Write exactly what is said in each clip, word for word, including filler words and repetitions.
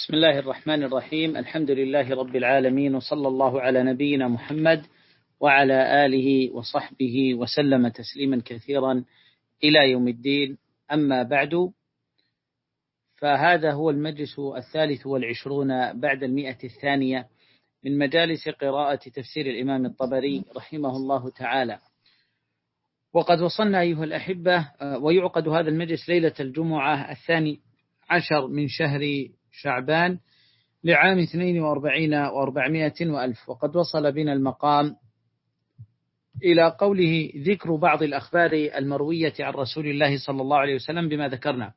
بسم الله الرحمن الرحيم. الحمد لله رب العالمين، وصلى الله على نبينا محمد وعلى آله وصحبه وسلم تسليما كثيرا إلى يوم الدين. أما بعد، فهذا هو المجلس الثالث والعشرون بعد المئة الثانية من مجالس قراءة تفسير الإمام الطبري رحمه الله تعالى. وقد وصلنا أيها الأحبة، ويعقد هذا المجلس ليلة الجمعة الثاني عشر من شهر شعبان لعام اثنين وأربعين وأربعمائة وألف. وقد وصل بنا المقام إلى قوله: ذكر بعض الأخبار المروية عن رسول الله صلى الله عليه وسلم بما ذكرنا.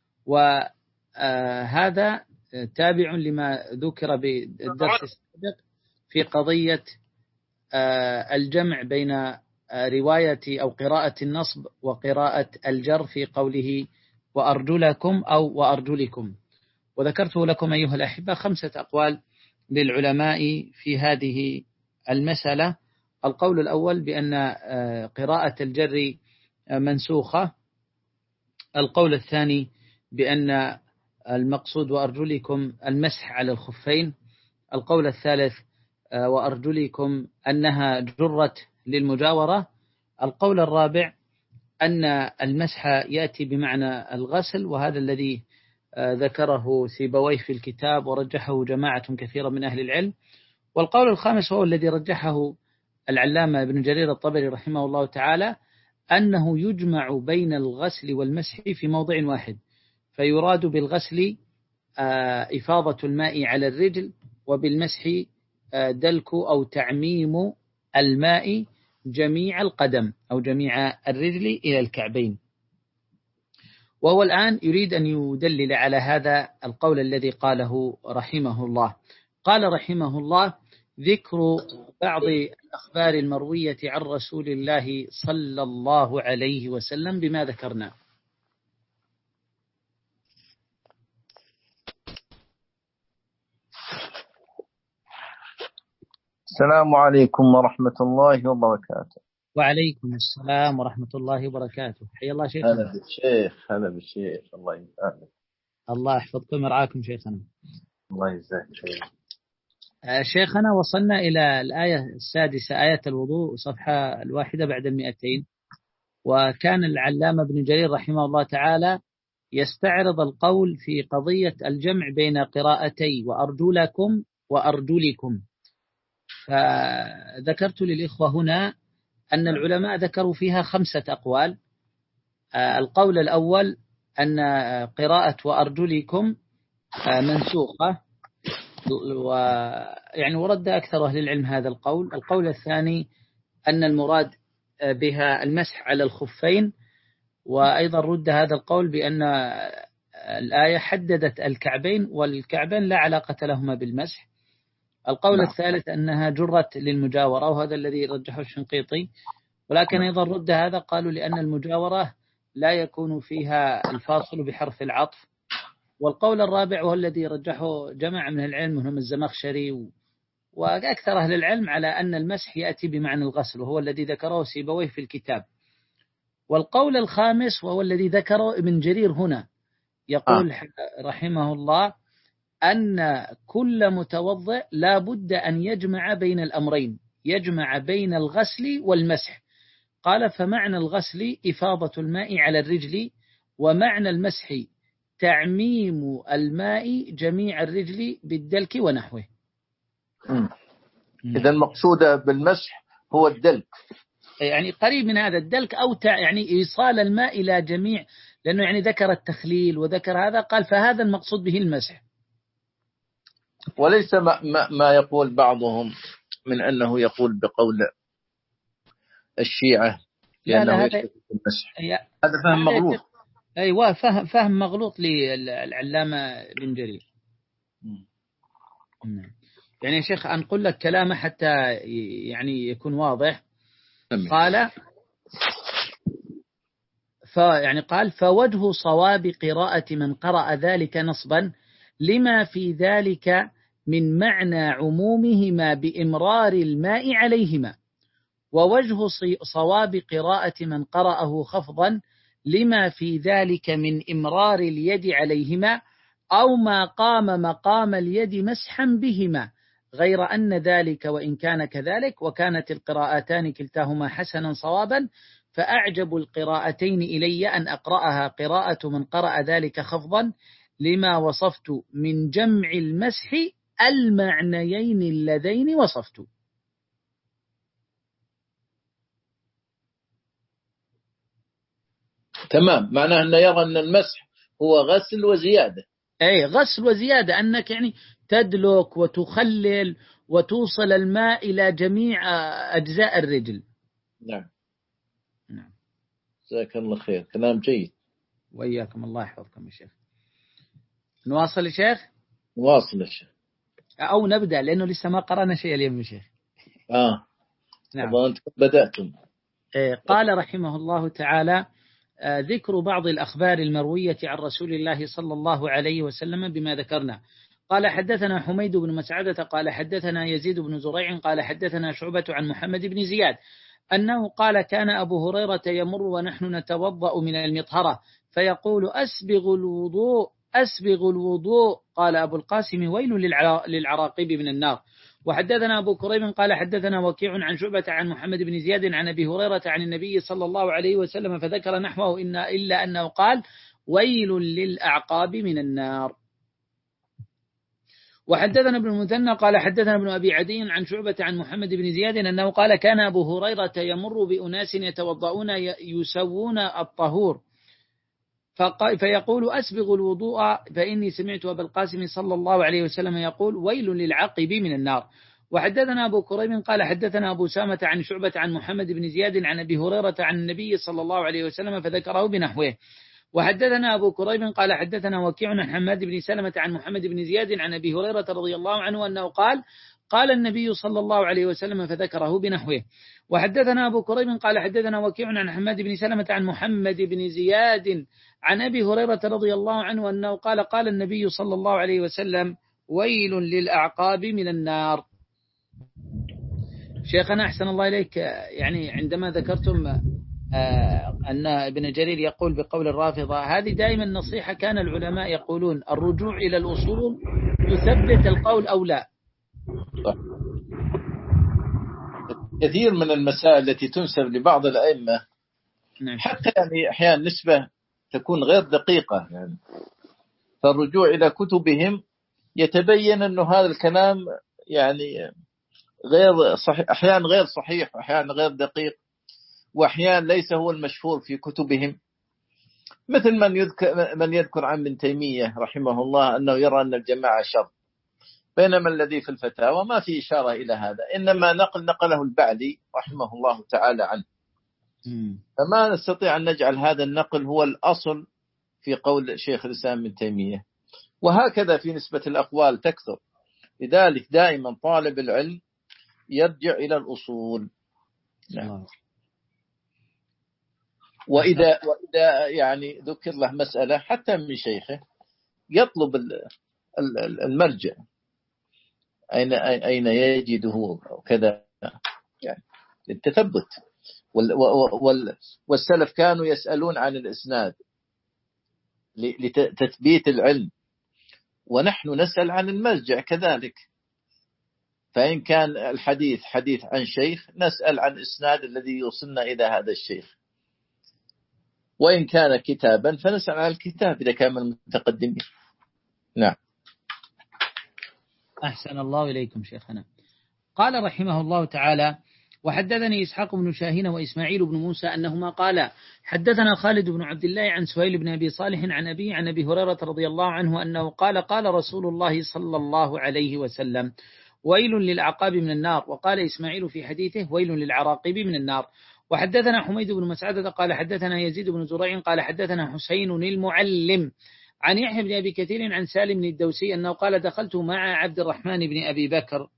وهذا تابع لما ذكر بالدرس السابق في قضية الجمع بين رواية أو قراءة النصب وقراءة الجر في قوله وأرجلكم أو وأرجلكم. وذكرت لكم أيها الأحبة خمسة أقوال للعلماء في هذه المسألة. القول الأول بأن قراءة الجر منسوخة. القول الثاني بأن المقصود وأرجلكم المسح على الخفين. القول الثالث وأرجلكم أنها جرت للمجاورة. القول الرابع أن المسح يأتي بمعنى الغسل، وهذا الذي ذكره سيبويه في الكتاب ورجحه جماعة كثيرة من أهل العلم. والقول الخامس هو الذي رجحه العلامة ابن جرير الطبري رحمه الله تعالى، أنه يجمع بين الغسل والمسح في موضع واحد، فيراد بالغسل إفاضة الماء على الرجل، وبالمسح دلك أو تعميم الماء جميع القدم أو جميع الرجل إلى الكعبين. وهو الآن يريد أن يدلل على هذا القول الذي قاله رحمه الله. قال رحمه الله: ذكر بعض الأخبار المروية عن رسول الله صلى الله عليه وسلم بما ذكرنا. السلام عليكم ورحمة الله وبركاته. وعليكم السلام ورحمة الله وبركاته. حيا الله شيخنا. هلا بالشيخ. هلا بالشيخ. الله يسعدك. الله يحفظكم ويرعاكم شيخنا. الله يجزاك خير. شيخنا، وصلنا إلى الآية السادسة، آية الوضوء، صفحة الواحدة بعد المئتين. وكان العلامة ابن جرير رحمه الله تعالى يستعرض القول في قضية الجمع بين قراءتي وأرجلكم وأرجلكم. فذكرت للإخوة هنا أن العلماء ذكروا فيها خمسة أقوال. القول الأول أن قراءة وأرجلكم منسوخة، ويعني ورد أكثر أهل العلم هذا القول. القول الثاني أن المراد بها المسح على الخفين، وأيضا رد هذا القول بأن الآية حددت الكعبين، والكعبين لا علاقة لهما بالمسح. القول لا. الثالث أنها جرت للمجاورة، وهذا الذي رجحه الشنقيطي. ولكن أيضا رد هذا، قالوا لأن المجاورة لا يكون فيها الفاصل بحرف العطف. والقول الرابع هو الذي رجحه جماعة من العلم منهم الزمخشري وأكثر أهل العلم، على أن المسح يأتي بمعنى الغسل، وهو الذي ذكره سيبويه في الكتاب. والقول الخامس وهو الذي ذكره ابن جرير هنا، يقول آه. رحمه الله أن كل متوضئ لا بد أن يجمع بين الأمرين، يجمع بين الغسل والمسح. قال: فمعنى الغسل إفاضة الماء على الرجل، ومعنى المسح تعميم الماء جميع الرجل بالدلك ونحوه. إذا المقصود بالمسح هو الدلك، يعني قريب من هذا الدلك، أو تع يعني إيصال الماء إلى جميع، لأنه يعني ذكر التخليل وذكر هذا، قال فهذا المقصود به المسح، وليس ما, ما, ما يقول بعضهم من أنه يقول بقول الشيعة لأنه يشترك في المسح. هذا فهم مغلوط. أيوة، فهم, فهم مغلوط للعلامة ابن جرير. يعني يا شيخ أنقل لك كلامه حتى يعني يكون واضح. قال فيعني قال فوجه صواب قراءة من قرأ ذلك نصبا لما في ذلك من معنى عمومهما بإمرار الماء عليهما، ووجه صواب قراءة من قرأه خفضا لما في ذلك من إمرار اليد عليهما، أو ما قام مقام اليد مسحا بهما، غير أن ذلك وإن كان كذلك وكانت القراءتان كلتاهما حسنا صوابا، فأعجب القراءتين إلي أن أقرأها قراءة من قرأ ذلك خفضا، لما وصفت من جمع المسح المعنيين اللذين وصفت. تمام، معناه أنه يرى أن المسح هو غسل وزيادة. أي غسل وزيادة، أنك يعني تدلك وتخلل وتوصل الماء إلى جميع أجزاء الرجل. نعم نعم، جزاك الله خير، كلام جيد. وإياكم، الله يحفظكم يا شيخ. نواصل يا شيخ؟ نواصل يا شيخ، أو نبدأ لأنه لسه ما قرأنا شيء اليوم يا شيخ. آه نعم. طبعا أنتم بدأتم. قال رحمه الله تعالى: ذكر بعض الأخبار المروية عن رسول الله صلى الله عليه وسلم بما ذكرنا. قال: حدثنا حميد بن مسعدة قال حدثنا يزيد بن زريع قال حدثنا شعبة عن محمد بن زياد أنه قال: كان أبو هريرة يمر ونحن نتوضأ من المطهرة فيقول: أسبغ الوضوء أسبغ الوضوء. قال أبو القاسم: ويل للعراقيب من النار. وحدثنا أبو كريب قال حدثنا وكيع عن شعبة عن محمد بن زياد عن أبي هريرة عن النبي صلى الله عليه وسلم فذكر نحوه إن إلا أنه قال: ويل للأعقاب من النار. وحدثنا ابن المثنى قال حدثنا ابن أبي عدي عن شعبة عن محمد بن زياد أنه قال: كان أبو هريرة يمر بأناس يتوضؤون يسوون الطهور فيقول: أسبغ الوضوء، فإني سمعت أبا القاسم صلى الله عليه وسلم يقول: ويل للعقب من النار. وحدثنا أبو كريب قال حدثنا أبو سامة عن شعبة عن محمد بن زياد عن أبي هريرة عن النبي صلى الله عليه وسلم فذكره بنحوه. وحدثنا أبو كريب قال حدثنا وكيع عن حماد بن سلمة عن محمد بن زياد عن أبي هريرة رضي الله عنه أنه قال: قال النبي صلى الله عليه وسلم فذكره بنحوه. وحدثنا أبو كريب قال حدثنا وكيع عن حماد بن سلمة عن محمد بن زياد عن أبي هريرة رضي الله عنه أنه قال: قال النبي صلى الله عليه وسلم: ويل للأعقاب من النار. شيخنا أحسن الله إليك، يعني عندما ذكرتم أن ابن جرير يقول بقول الرافضة، هذه دائما نصيحة كان العلماء يقولون: الرجوع إلى الأصول يثبت القول أو لا. كثير من المسائل التي تنسب لبعض الأئمة نعم. حتى يعني أحيانا نسبة تكون غير دقيقة، يعني فالرجوع إلى كتبهم يتبين أنه هذا الكلام يعني غير صحيح، أحيانا غير صحيح وأحيانا غير دقيق، وأحيانا ليس هو المشهور في كتبهم، مثل من يذكر, من يذكر عن ابن تيمية رحمه الله أنه يرى أن الجماعة شر، بينما الذي في الفتاوى ما في إشارة إلى هذا، إنما نقل نقله البعلي رحمه الله تعالى عنه. فما نستطيع أن نجعل هذا النقل هو الأصل في قول شيخ الإسلام ابن تيمية، وهكذا في نسبة الأقوال تكثر. لذلك دائما طالب العلم يرجع إلى الأصول. نعم. وإذا, وإذا يعني ذكر له مسألة حتى من شيخه يطلب المرجع أين أين يجده وكذا، يعني للتثبت. والسلف كانوا يسألون عن الإسناد لتثبيت العلم، ونحن نسأل عن المرجع كذلك. فإن كان الحديث حديث عن شيخ نسأل عن إسناد الذي يوصلنا إلى هذا الشيخ، وإن كان كتابا فنسأل عن الكتاب إذا كان من المتقدمين. نعم. أحسن الله إليكم شيخنا. قال رحمه الله تعالى: وحدثني إسحاق بن شاهين وإسماعيل بن موسى أنهما قال حدثنا خالد بن عبد الله عن سهيل بن أبي صالح عن أبي عن أبي هريرة رضي الله عنه أنه قال: قال رسول الله صلى الله عليه وسلم: ويل للأعقاب من النار. وقال إسماعيل في حديثه: ويل للعراقب من النار. وحدثنا حميد بن مسعدة قال حدثنا يزيد بن زريع قال حدثنا حسين المعلم عن يحيى بن أبي كثير عن سالم بن الدوسي أنه قال: دخلت مع عبد الرحمن بن أبي بكر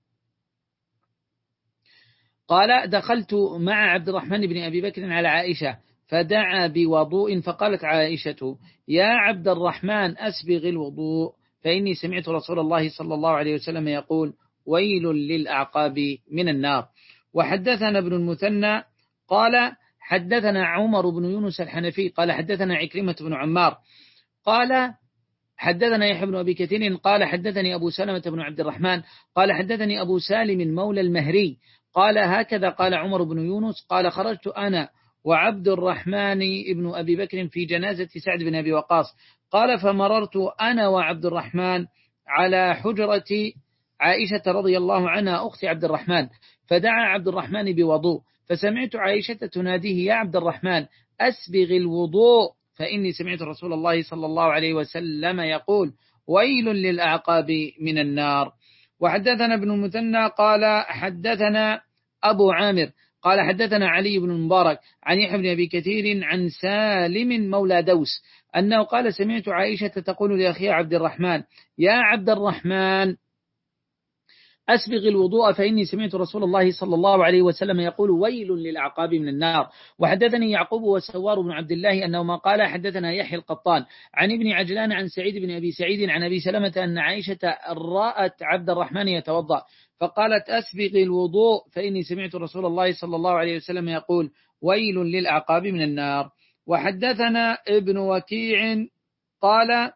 قال دخلت مع عبد الرحمن بن أبي بكر على عائشة فدعا بوضوء، فقالت عائشة: يا عبد الرحمن أسبغ الوضوء، فإني سمعت رسول الله صلى الله عليه وسلم يقول: ويل للأعقاب من النار. وحدثنا ابن المثنى قال حدثنا عمر بن يونس الحنفي قال حدثنا عكرمة بن عمار قال حدثنا يحيى بن أبي كثير قال حدثني أبو سلمة بن عبد الرحمن قال حدثني أبو سالم مولى المهري قال هكذا قال عمر بن يونس قال خرجت أنا وعبد الرحمن بن أبي بكر في جنازة سعد بن أبي وقاص قال فمررت أنا وعبد الرحمن على حجرة عائشة رضي الله عنها أخت عبد الرحمن فدعا عبد الرحمن بوضوء فسمعت عائشة تناديه يا عبد الرحمن أسبغ الوضوء فإني سمعت رسول الله صلى الله عليه وسلم يقول ويل للأعقاب من النار. وحدثنا ابن المثنى قال حدثنا أبو عامر قال حدثنا علي بن المبارك عن يحيى بن أبي كثير عن سالم مولى دوس أنه قال سمعت عائشة تقول لأخيها عبد الرحمن يا عبد الرحمن أسبغ الوضوء فإني سمعت رسول الله صلى الله عليه وسلم يقول ويل للأعقاب من النار. وحدثني يعقوب وسوار بن عبد الله أنه ما قال حدثنا يحيى القطان عن ابن عجلان عن سعيد بن أبي سعيد عن أبي سلمة أن عائشة رأت عبد الرحمن يتوضأ فقالت أسبغ الوضوء فإني سمعت رسول الله صلى الله عليه وسلم يقول ويل للأعقاب من النار. وحدثنا ابن وكيع قال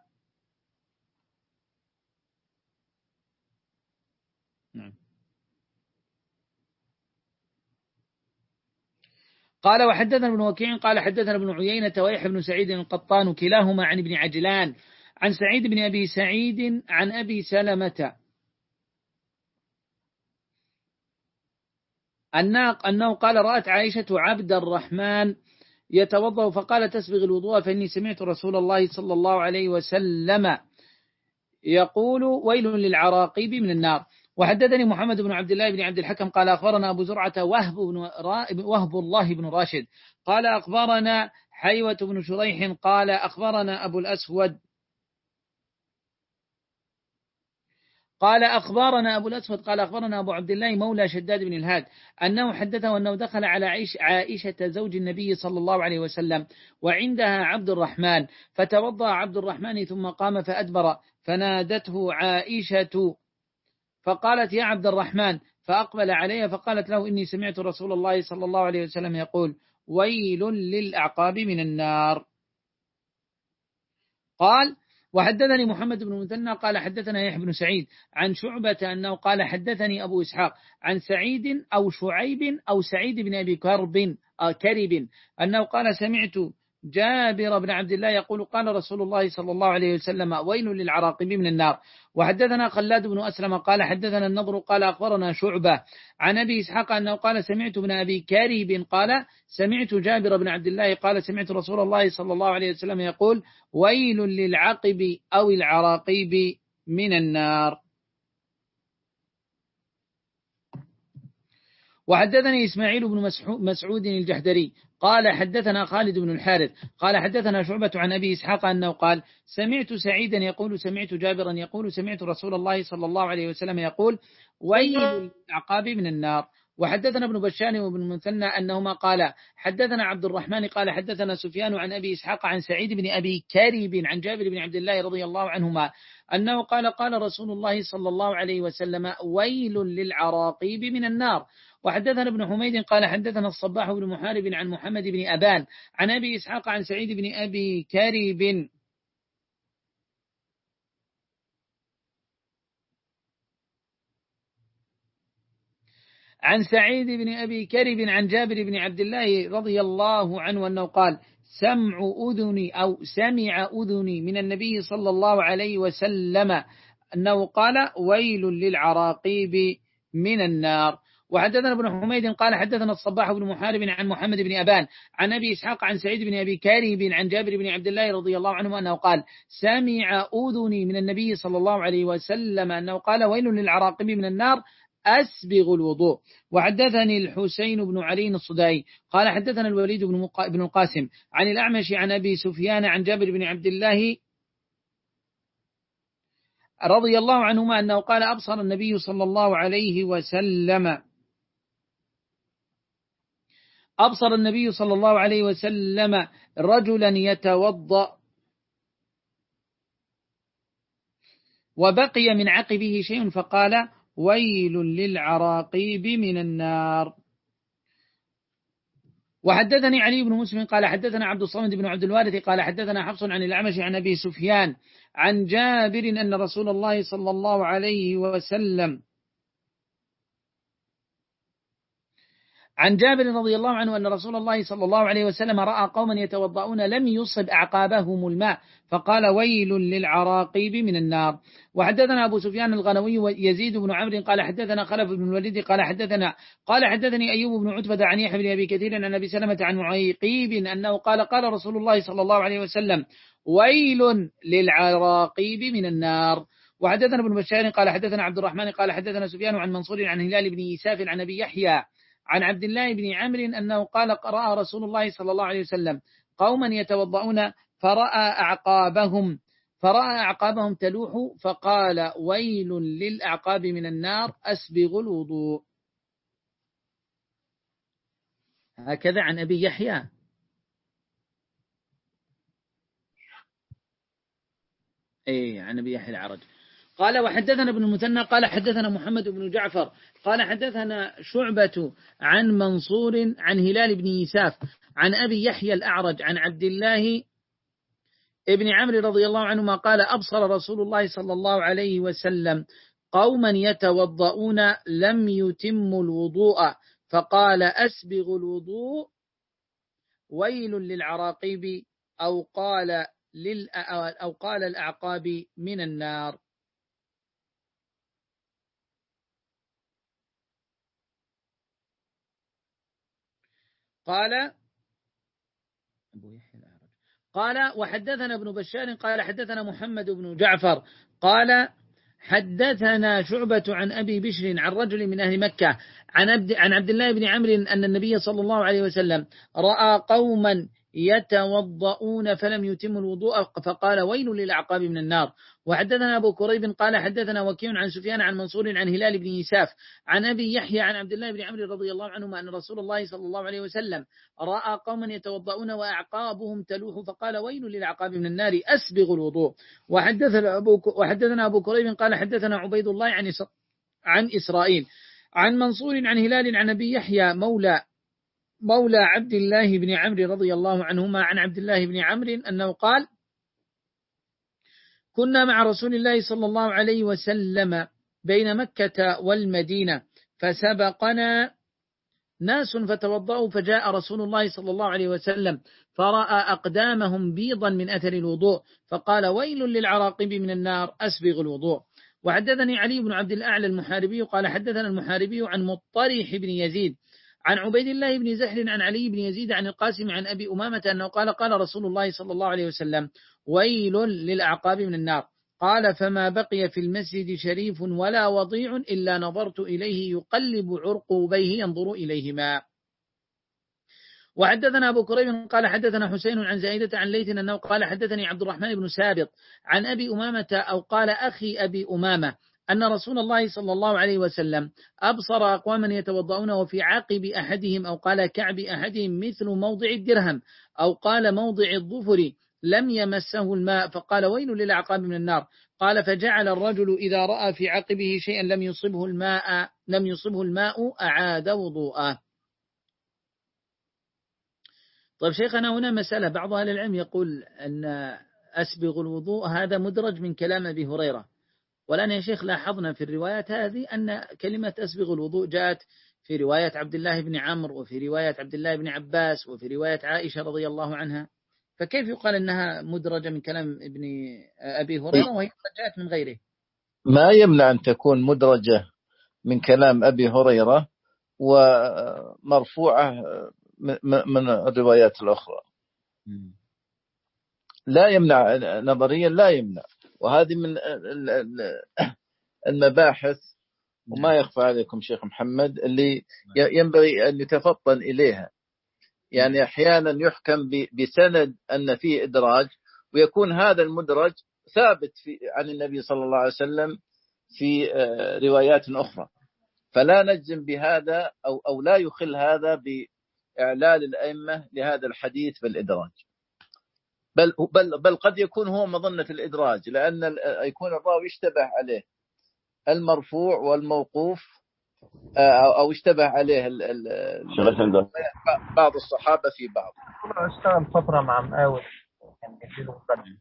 قال وحدثنا ابن وكيع قال حدثنا ابن عيينة ويحيى بن سعيد القطان كلاهما عن ابن عجلان عن سعيد بن أبي سعيد عن أبي سلمة أنه قال رأت عائشة عبد الرحمن يتوضأ فقال تسبغ الوضوء فإني سمعت رسول الله صلى الله عليه وسلم يقول ويل للعراقيب من النار. وحدثني محمد بن عبد الله بن عبد الحكم قال أخبرنا أبو زرعة وهب, بن وهب الله بن راشد قال أخبرنا حيوة بن شريح قال أخبرنا أبو الأسود قال أخبرنا أبو الأسود قال أخبرنا أبو عبد الله مولى شداد بن الهاد أنه حدثه أنه دخل على عائشة زوج النبي صلى الله عليه وسلم وعندها عبد الرحمن فتوضأ عبد الرحمن ثم قام فأدبر فنادته عائشة فقالت يا عبد الرحمن فأقبل عليها فقالت له إني سمعت رسول الله صلى الله عليه وسلم يقول ويل للأعقاب من النار. قال وحدثني محمد بن مثنى قال حدثنا يحيى بن سعيد عن شعبة أنه قال حدثني أبو إسحاق عن سعيد أو شعيب أو سعيد بن أبي كرب كرب أنه قال سمعت جابر بن عبد الله يقول قال رسول الله صلى الله عليه وسلم ويل للعراقب من النار. وحدثنا خلاد بن أسلم قال حدثنا النضر قال أخبرنا شعبة عن أبي إسحاق أنه قال سمعت ابن أبي كريب قال سمعت جابر بن عبد الله قال سمعت رسول الله صلى الله عليه وسلم يقول ويل للعقب أو العراقيب من النار. وحدثني إسماعيل بن مسعود الجحدري قال حدثنا خالد بن الحارث قال حدثنا شعبة عن أبي إسحاق أنه قال سمعت سعيدا يقول سمعت جابرا يقول سمعت رسول الله صلى الله عليه وسلم يقول ويل للأعقاب من النار. وحدثنا ابن بشار وابن المثنى أنهما قال حدثنا عبد الرحمن قال حدثنا سفيان عن أبي إسحاق عن سعيد بن أبي كريب عن جابر بن عبد الله رضي الله عنهما أنه قال قال رسول الله صلى الله عليه وسلم ويل للعراقيب من النار. وحدثنا ابن حميد قال حدثنا الصباح بن محارب عن محمد بن أبان عن أبي إسحاق عن سعيد بن أبي كريب عن سعيد بن أبي كريب عن جابر بن عبد الله رضي الله عنه أنه قال سمع أذني أو سمع أذني من النبي صلى الله عليه وسلم أنه قال ويل للعراقيب من النار. وحدثنا ابن حميد قال حدثنا الصباح بن محارب عن محمد بن أبان عن أبي إسحاق عن سعيد بن أبي كريب عن جابر بن عبد الله رضي الله عنه أنه قال سمع أذني من النبي صلى الله عليه وسلم أنه قال ويل للعراقيب من النار أسبغ الوضوء. وحدثني الحسين بن علي الصدائي قال حدثنا الوليد بن القاسم عن الأعمش عن أبي سفيان عن جابر بن عبد الله رضي الله عنهما أنه قال أبصر النبي صلى الله عليه وسلم أبصر النبي صلى الله عليه وسلم رجلا يتوضأ وبقي من عقبه شيء فقال ويل للعراقيب من النار. وحدثني علي بن مسلم قال حدثنا عبد الصمد بن عبد الوارث قال حدثنا حفص عن الأعمش عن أبي سفيان عن جابر أن رسول الله صلى الله عليه وسلم عن جابر رضي الله عنه أن رسول الله صلى الله عليه وسلم رأى قوما يتوضؤون لم يصب أعقابهم الماء فقال ويل للعراقيب من النار. وحدثنا أبو سفيان الغنوي ويزيد بن عمرو قال حدثنا خلف بن الوليد قال حدثنا قال حدثني أيوب بن عتبة عن يحيى بن أبي كثير عن أبي سلمة عن معيقيب أنه قال قال رسول الله صلى الله عليه وسلم ويل للعراقيب من النار. وحدثنا ابن بشار قال حدثنا عبد الرحمن قال حدثنا سفيان عن منصور عن هلال بن يساف عن أبي يحيى عن عبد الله بن عمرو أنه قال رأى رسول الله صلى الله عليه وسلم قوما يتوضؤون فرأى أعقابهم فرأى أعقابهم تلوح فقال ويل للأعقاب من النار أسبغ الوضوء. هكذا عن أبي يحيى. أي عن أبي يحيى العرج. قال وحدثنا ابن المثنى قال حدثنا محمد بن جعفر قال حدثنا شعبة عن منصور عن هلال بن يساف عن أبي يحيى الأعرج عن عبد الله ابن عمرو رضي الله عنهما قال أبصر رسول الله صلى الله عليه وسلم قوما يتوضؤون لم يتموا الوضوء فقال أسبغ الوضوء ويل للعراقيب أو قال لل أو قال الأعقاب من النار. قال قال وحدثنا ابن بشار قال حدثنا محمد بن جعفر قال حدثنا شعبة عن أبي بشر عن رجل من أهل مكة عن عبد, عن عبد الله بن عمرو أن النبي صلى الله عليه وسلم رأى قوما يتوضؤون فلم يتموا الوضوء فقال ويل للأعقاب من النار. وحدثنا أبو كريب قال حدثنا وكيع عن سفيان عن منصور عن هلال بن يساف عن أبي يحيى عن عبد الله بن عمرو رضي الله عنهما أن رسول الله صلى الله عليه وسلم رأى قوما يتوضؤون وأعقابهم تلوح فقال ويل للأعقاب من النار أسبغ الوضوء. وحدثنا أبو, وحدثنا أبو كريب قال حدثنا عبيد الله عن, عن إسرائيل عن منصور عن هلال عن أبي يحيى مولى مولى عبد الله بن عمرو رضي الله عنهما عن عبد الله بن عمرو أنه قال كنا مع رسول الله صلى الله عليه وسلم بين مكة والمدينة فسبقنا ناس فتوضأوا فجاء رسول الله صلى الله عليه وسلم فرأى أقدامهم بيضا من أثر الوضوء فقال ويل للعراقب من النار أسبغ الوضوء. وحدثني علي بن عبد الأعلى المحاربي قال حدثنا المحاربي عن مطرح بن يزيد عن عبيد الله بن زحل عن علي بن يزيد عن القاسم عن أبي أمامة أنه قال قال رسول الله صلى الله عليه وسلم ويل للأعقاب من النار. قال فما بقي في المسجد شريف ولا وضيع إلا نظرت إليه يقلب عرقوبيه ينظر إليهما. وحدثنا أبو كريب قال حدثنا حسين عن زائدة عن ليث أنه قال حدثني عبد الرحمن بن سابط عن أبي أمامة أو قال أخي أبي أمامة أن رسول الله صلى الله عليه وسلم أبصر أقواما يتوضؤون وفي عاقب أحدهم أو قال كعب أحدهم مثل موضع الدرهم أو قال موضع الظفر لم يمسه الماء فقال ويل للأعقاب من النار. قال فجعل الرجل إذا رأى في عقبه شيئا لم يصبه الماء لم يصبه الماء أعاد وضوءه. طيب شيخنا هنا مسألة بعض أهل العلم يقول أن أسبغ الوضوء هذا مدرج من كلام أبي هريرة، والآن يا شيخ لاحظنا في الروايات هذه أن كلمة أسبغ الوضوء جاءت في رواية عبد الله بن عمرو وفي رواية عبد الله بن عباس وفي رواية عائشة رضي الله عنها، فكيف يقال أنها مدرجة من كلام ابن أبي هريرة وهي جاءت من غيره؟ ما يمنع أن تكون مدرجة من كلام أبي هريرة ومرفوعة من الروايات الأخرى، لا يمنع نظريا، لا يمنع. وهذه من المباحث وما يخفى عليكم شيخ محمد اللي ينبغي أن يتفطن إليها. يعني أحيانا يحكم بسند أن فيه إدراج ويكون هذا المدرج ثابت في عن النبي صلى الله عليه وسلم في روايات أخرى، فلا نجزم بهذا أو أو لا يخل هذا بإعلال الأئمة لهذا الحديث بالإدراج، بل بل بل قد يكون هو مظنة الإدراج، لأن يكون الراوي يشتبه عليه المرفوع والموقوف أو اشتبه عليه ال ال بعض الصحابة في بعض. اشتغل فترة مع مقاول كان بيديله مقدم.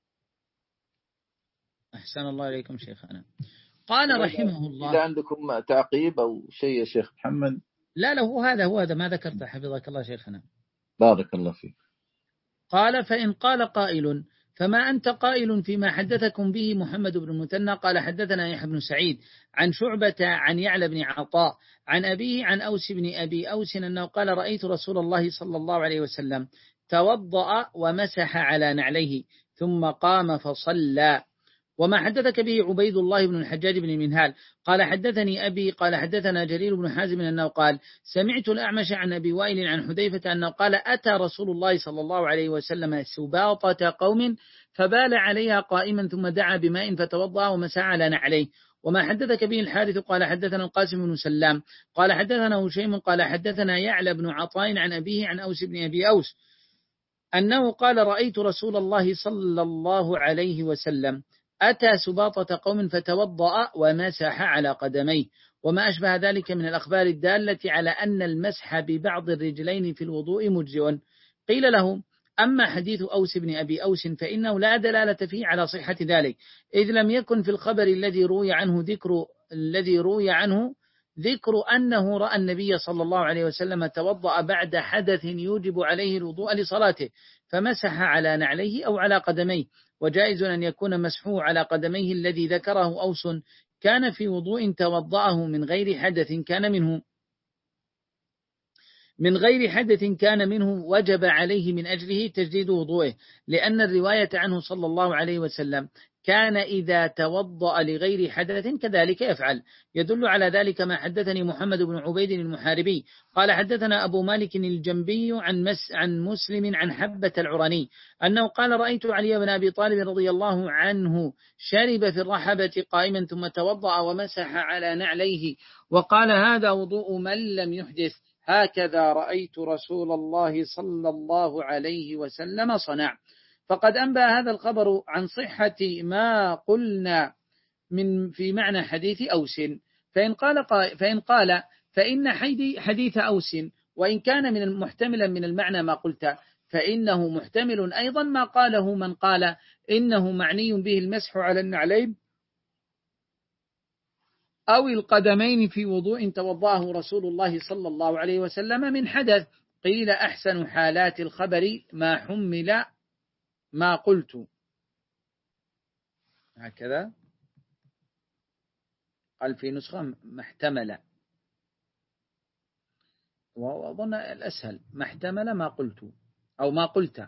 أحسن الله إليكم شيخنا. قال رحمه الله: إذا عندكم تعقيب أو شيء يا شيخ محمد. لا لا، هو هذا هو هذا ما ذكرته حفظك الله شيخنا. بارك الله فيك. قال: فإن قال قائل: فما أنت قائل فيما حدثكم به محمد بن المثنى؟ قال: حدثنا يحيى بن سعيد عن شعبة عن يعلى بن عطاء عن أبيه عن أوس بن أبي أوس أنه قال: رأيت رسول الله صلى الله عليه وسلم توضأ ومسح على نعليه ثم قام فصلى. وما حدثك به عبيد الله بن الحجاج بن المنهال قال: حدثني أبي قال: حدثنا جرير بن حازم أنه قال: سمعت الأعمش عن أبي وائل عن حذيفة أنه قال: أتى رسول الله صلى الله عليه وسلم سباطة قوم فبال عليها قائما ثم دعا بماء فتوضأ ومسح على نعليه. وما حدثك به الحارث قال: حدثنا القاسم بن سلام قال: حدثنا هشيم قال: حدثنا يعلى بن عطاء عن أبيه عن أوس بن أبي أوس أنه قال: رأيت رسول الله صلى الله عليه وسلم أتى سباطة قوم فتوضأ ومسح على قدميه. وما أشبه ذلك من الأخبار الدالة على أن المسح ببعض الرجلين في الوضوء مجزئ. قيل له: أما حديث أوس بن أبي أوس فإنه لا دلالة فيه على صحة ذلك، إذ لم يكن في الخبر الذي روي عنه ذكر الذي روي عنه ذكر أنه رأى النبي صلى الله عليه وسلم توضأ بعد حدث يوجب عليه الوضوء لصلاته فمسح على نعليه أو على قدميه. وجائز أن يكون مسحه على قدميه الذي ذكره أوس كان في وضوء توضأه من غير حدث كان منه من غير حدث كان منه وجب عليه من أجله تجديد وضوءه، لأن الرواية عنه صلى الله عليه وسلم كان إذا توضأ لغير حدث كذلك يفعل. يدل على ذلك ما حدثني محمد بن عبيد المحاربي قال: حدثنا أبو مالك الجنبي عن, مس عن مسلم عن حبة العراني أنه قال: رأيت علي بن أبي طالب رضي الله عنه شرب في الرحبة قائما ثم توضأ ومسح على نعليه وقال: هذا وضوء من لم يحدث، هكذا رأيت رسول الله صلى الله عليه وسلم صنع. فقد أنبأ هذا الخبر عن صحة ما قلنا من في معنى حديث أوس. فإن قال فإن قال فإن حديث أوس وإن كان من محتملا من المعنى ما قلت، فإنه محتمل أيضا ما قاله من قال إنه معني به المسح على النعلين أو القدمين في وضوء توضأه رسول الله صلى الله عليه وسلم من حدث. قيل: أحسن حالات الخبر ما حمل ما قلت. هكذا قال في نسخة ما احتمل، وأظن الأسهل ما احتمل ما قلت أو ما قلت.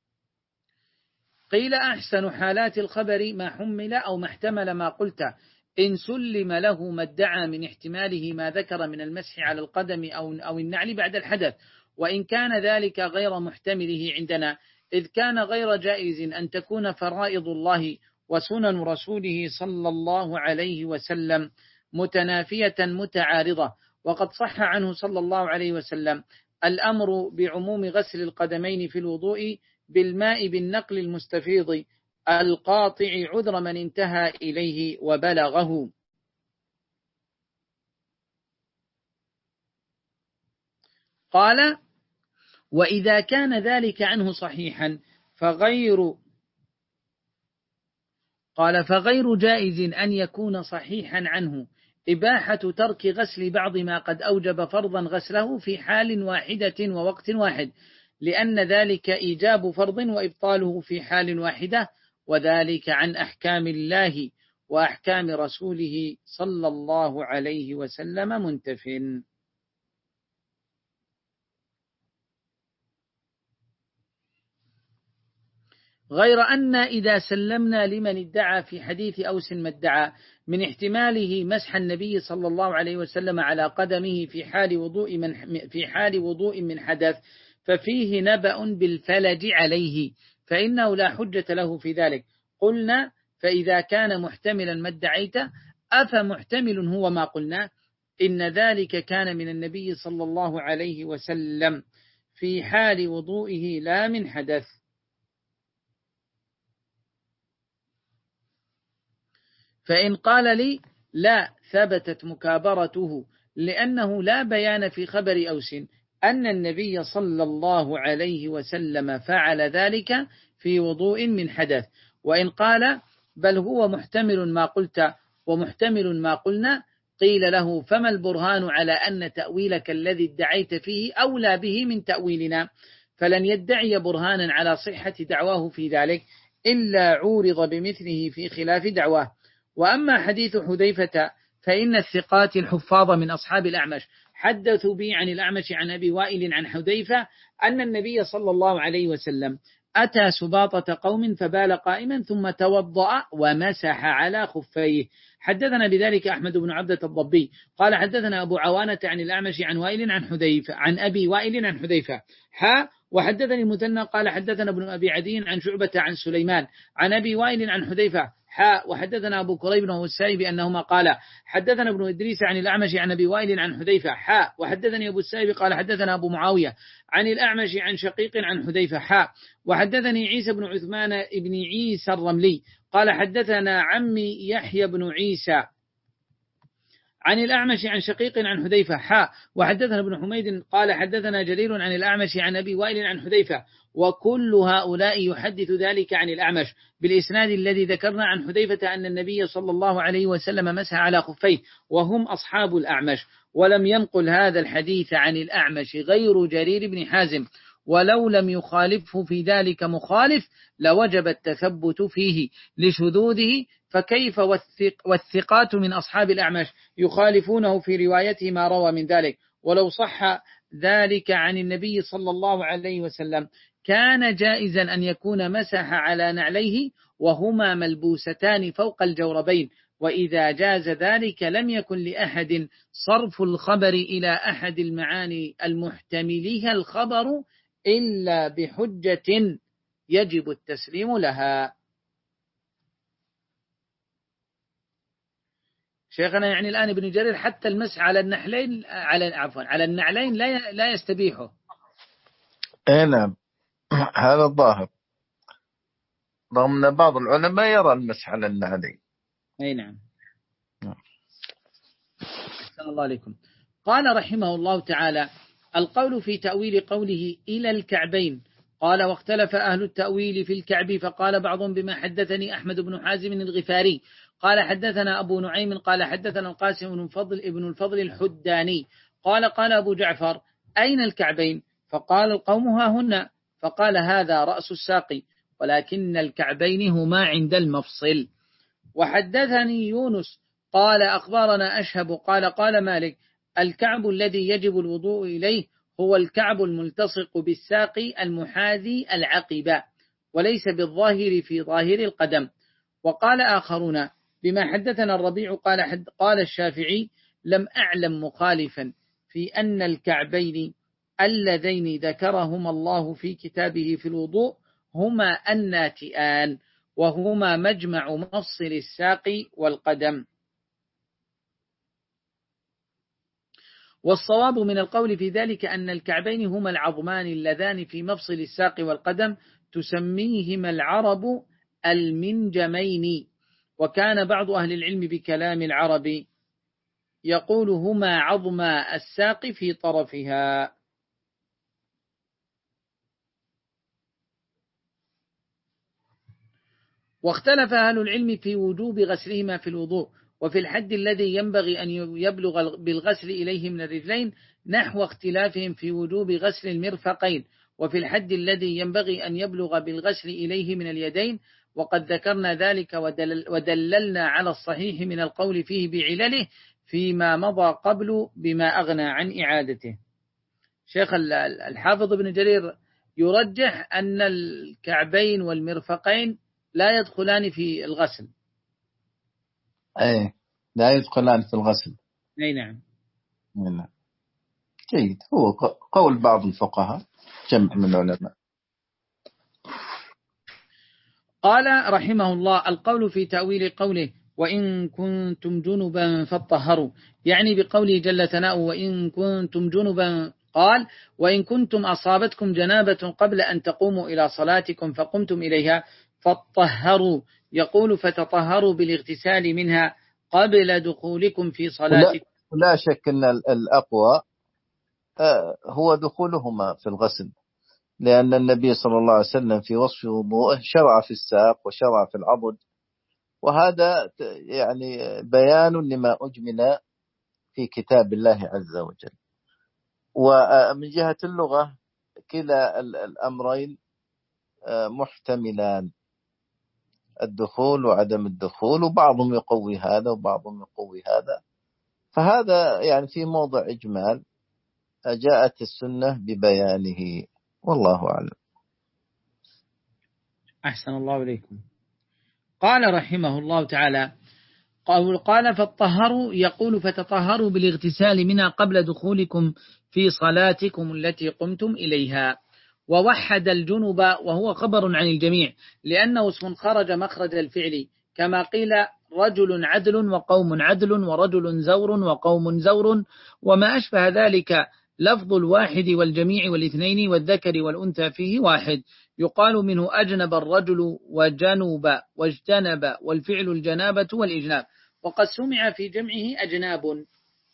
قيل: أحسن حالات الخبر ما حمل أو ما احتمل ما قلت، إن سلم له ما ادعى من احتماله ما ذكر من المسح على القدم أو أو النعل بعد الحدث، وإن كان ذلك غير محتمله عندنا، إذ كان غير جائز أن تكون فرائض الله وسنن رسوله صلى الله عليه وسلم متنافية متعارضة. وقد صح عنه صلى الله عليه وسلم الأمر بعموم غسل القدمين في الوضوء بالماء بالنقل المستفيض القاطع عذر من انتهى إليه وبلغه. قال: وإذا كان ذلك عنه صحيحا فغير قال فغير جائز أن يكون صحيحا عنه إباحة ترك غسل بعض ما قد أوجب فرضا غسله في حال واحدة ووقت واحد، لأن ذلك إيجاب فرض وإبطاله في حال واحدة، وذلك عن أحكام الله وأحكام رسوله صلى الله عليه وسلم منتف. غير أن إذا سلمنا لمن ادعى في حديث أوس ما ادعى من احتماله مسح النبي صلى الله عليه وسلم على قدمه في حال وضوء من في حال وضوء من حدث، ففيه نبأ بالفلج عليه، فإنه لا حجة له في ذلك. قلنا: فإذا كان محتملا ما ادعيت أفمحتمل هو ما قلنا؟ إن ذلك كان من النبي صلى الله عليه وسلم في حال وضوئه لا من حدث. فإن قال لي: لا، ثبتت مكابرته لأنه لا بيان في خبر أوس أن النبي صلى الله عليه وسلم فعل ذلك في وضوء من حدث، وإن قال بل هو محتمل ما قلت ومحتمل ما قلنا، قيل له فما البرهان على أن تأويلك الذي ادعيت فيه أولى به من تأويلنا؟ فلن يدعي برهانا على صحة دعواه في ذلك إلا عورض بمثله في خلاف دعواه. وأما حديث حذيفة فإن الثقات الحفاظ من أصحاب الأعمش حدثوا به عن الأعمش عن أبي وائل عن حذيفة أن النبي صلى الله عليه وسلم أتى سباطة قوم فبال قائما ثم توضأ ومسح على خفيه. حدثنا بذلك أحمد بن عبدة الضبي قال حدثنا أبو عوانة عن الأعمش عن وائل عن حذيفة عن أبي وائل عن حذيفة حا وحدثني المثنى قال حدثنا ابن أبي عدي عن شعبة عن سليمان عن أبي وائل عن حذيفة حا وحدثنا أبو كريب وهو السائب أنهما قال حدثنا ابن إدريس عن الأعمش عن أبي وائل عن حذيفة حا وحدثني أبو السائب قال حدثنا أبو معاوية عن الأعمش عن شقيق عن حذيفة حا وحدثني عيسى بن عثمان ابن عيسى الرملي قال حدثنا عمي يحيى بن عيسى عن الأعمش عن شقيق عن حذيفة حا وحدثنا ابن حميد قال حدثنا جرير عن الأعمش عن أبي وائل عن حذيفة، وكل هؤلاء يحدث ذلك عن الأعمش بالإسناد الذي ذكرنا عن حذيفة أن النبي صلى الله عليه وسلم مسح على خفيه وهم أصحاب الأعمش. ولم ينقل هذا الحديث عن الأعمش غير جرير بن حازم، ولو لم يخالفه في ذلك مخالف لوجب التثبت فيه لشذوذه، فكيف والثق والثقات من أصحاب الأعمش يخالفونه في روايته ما روى من ذلك؟ ولو صح ذلك عن النبي صلى الله عليه وسلم كان جائزا أن يكون مسح على نعليه وهما ملبوستان فوق الجوربين، وإذا جاز ذلك لم يكن لأحد صرف الخبر إلى أحد المعاني المحتملها الخبر إلا بحجة يجب التسليم لها. شيخنا يعني الآن ابن جرير حتى المسح على النحلين على عفوا على النعلين لا لا يستبيحه. اي نعم هذا الظاهر، رغم ان بعض العلماء يرى المسح على النعلين. اي نعم. أحسن الله عليكم. قال رحمه الله تعالى: القول في تأويل قوله إلى الكعبين. قال: واختلف أهل التأويل في الكعب، فقال بعضهم بما حدثني أحمد بن حازم الغفاري قال حدثنا أبو نعيم قال حدثنا القاسم بن الفضل ابن الفضل الحداني قال قال أبو جعفر: أين الكعبين؟ فقال القوم: ها هنا. فقال: هذا رأس الساق، ولكن الكعبين هما عند المفصل. وحدثني يونس قال أخبرنا أشهب قال قال مالك: الكعب الذي يجب الوضوء إليه هو الكعب الملتصق بالساق المحاذي العقبة، وليس بالظاهر في ظاهر القدم. وقال آخرون بما حدثنا الربيع قال حد قال الشافعي: لم أعلم مخالفا في أن الكعبين اللذين ذكرهما الله في كتابه في الوضوء هما الناتئان، وهما مجمع مفصل الساق والقدم. والصواب من القول في ذلك أن الكعبين هما العظمان اللذان في مفصل الساق والقدم تسميهما العرب المنجمين. وكان بعض أهل العلم بكلام العرب يقول هما عظما الساق في طرفها. واختلف أهل العلم في وجوب غسلهما في الوضوء، وفي الحد الذي ينبغي أن يبلغ بالغسل إليه من الرجلين، نحو اختلافهم في وجوب غسل المرفقين، وفي الحد الذي ينبغي أن يبلغ بالغسل إليه من اليدين. وقد ذكرنا ذلك ودلل ودللنا على الصحيح من القول فيه بعلله فيما مضى قبل بما أغنى عن إعادته. شيخ الحافظ ابن جرير يرجح أن الكعبين والمرفقين لا يدخلان في الغسل. أي لا يدخلان في الغسل. أي نعم. نعم. جيد، هو قول بعض الفقهاء جمع من العلماء. قال رحمه الله: القول في تأويل قوله وإن كنتم جنبا فاطهروا، يعني بقوله جل ثناؤه وإن كنتم جنبا، قال: وإن كنتم أصابتكم جنابة قبل أن تقوموا إلى صلاتكم فقمتم إليها فاطهروا، يقول فتطهروا بالاغتسال منها قبل دخولكم في صلاتكم. لا شك أن الأقوى هو دخولهما في الغسل، لأن النبي صلى الله عليه وسلم في وصف وضوءه شرع في الساق وشرع في العضد، وهذا يعني بيان لما أجمل في كتاب الله عز وجل. ومن جهة اللغة كلا الأمرين محتملان، الدخول وعدم الدخول، وبعضهم يقوي هذا وبعضهم يقوي هذا، فهذا يعني في موضع إجمال جاءت السنة ببيانه، والله أعلم. أحسن الله إليكم. قال رحمه الله تعالى: قال فالطهروا، يقول فتطهروا بالاغتسال منها قبل دخولكم في صلاتكم التي قمتم إليها. ووحد الجنب وهو خبر عن الجميع، لأنه اسم خرج مخرج الفعل، كما قيل رجل عدل وقوم عدل ورجل زور وقوم زور، وما أشبه ذلك لفظ الواحد والجميع والاثنين والذكر والأنثى فيه واحد، يقال منه أجنب الرجل وجنب واجتنب، والفعل الجنابة والإجناب، وقد سمع في جمعه أجناب.